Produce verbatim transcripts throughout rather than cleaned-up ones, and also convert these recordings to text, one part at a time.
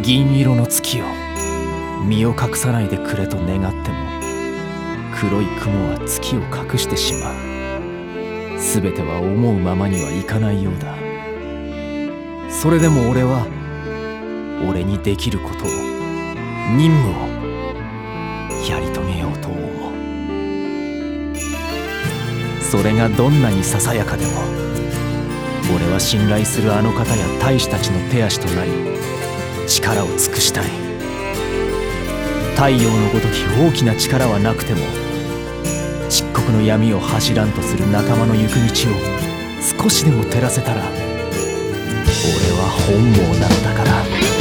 銀色の月よ、身を隠さないでくれと願っても黒い雲は月を隠してしまう。全ては思うままにはいかないようだ。それでも俺は俺にできることを、任務をやり遂げようと思う。それがどんなにささやかでも、俺は信頼するあの方や大使たちの手足となり力を尽くしたい。太陽のごとき大きな力はなくても、漆黒の闇を柱とする仲間の行く道を少しでも照らせたら、俺は本望なのだから。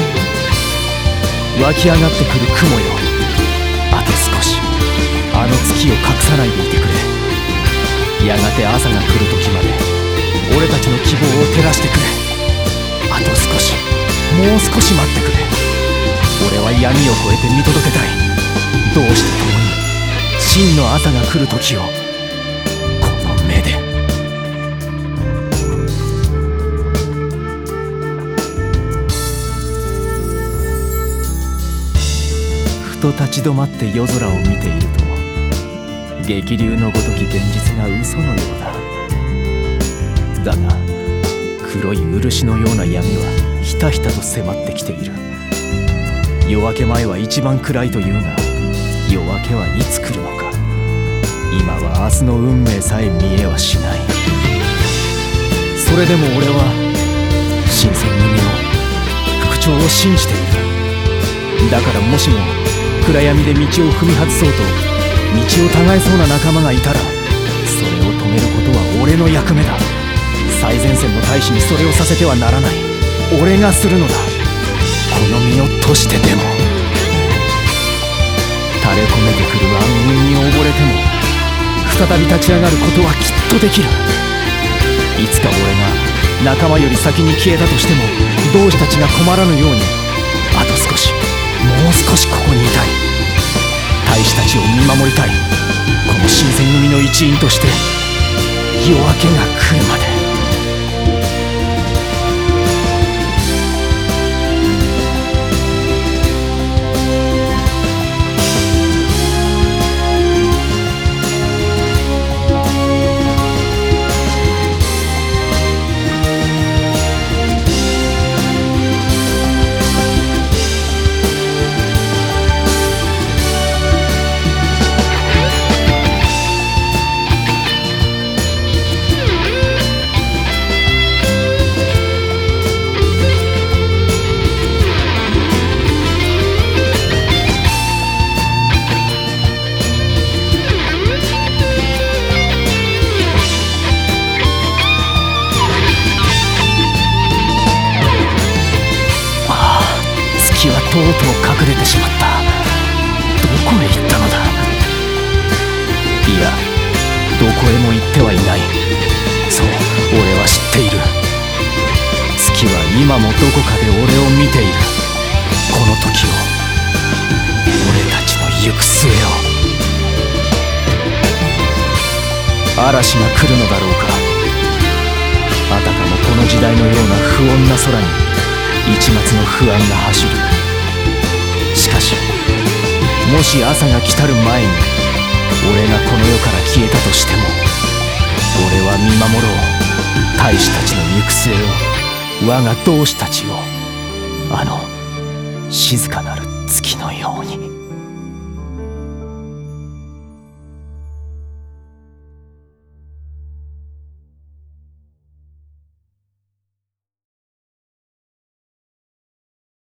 湧き上がってくる雲よ、あと少しあの月を隠さないでいてくれ。やがて朝が来る時まで俺たちの希望を照らしてくれ。あと少し、もう少し待ってくれ。俺は闇を越えて見届けたい。どうして共に真の朝が来る時をこの目で。ふと立ち止まって夜空を見ていると、激流のごとき現実が嘘のようだ。だが黒い漆のような闇はひたひたと迫ってきている。夜明け前は一番暗いというが、夜明けはいつ来るのか。今は明日の運命さえ見えはしない。それでも俺は新選組の副長を信じている。だからもしも暗闇で道を踏み外そうと道を違えそうな仲間がいたら、それを止めることは俺の役目だ。最前線の大使にそれをさせてはならない。俺がするのだ。この身を賭してでも。垂れ込めてくる暗雲に溺れても再び立ち上がることはきっとできる。いつか俺が仲間より先に消えたとしても、同志たちが困らぬように、あと少し、もう少しここにいたい。大使たちを見守りたい。この新選組の一員として夜明けが来るまで。月はとうとう隠れてしまった。どこへ行ったのだ。いや、どこへも行ってはいない。そう、俺は知っている。月は今もどこかで俺を見ている。この時を、俺たちの行く末を。嵐が来るのだろうか。あたかもこの時代のような不穏な空に一抹の不安が走る。しかしもし朝が来たる前に俺がこの世から消えたとしても、俺は見守ろう。大使たちの行く末を、我が同志たちを、あの静かなる月のように。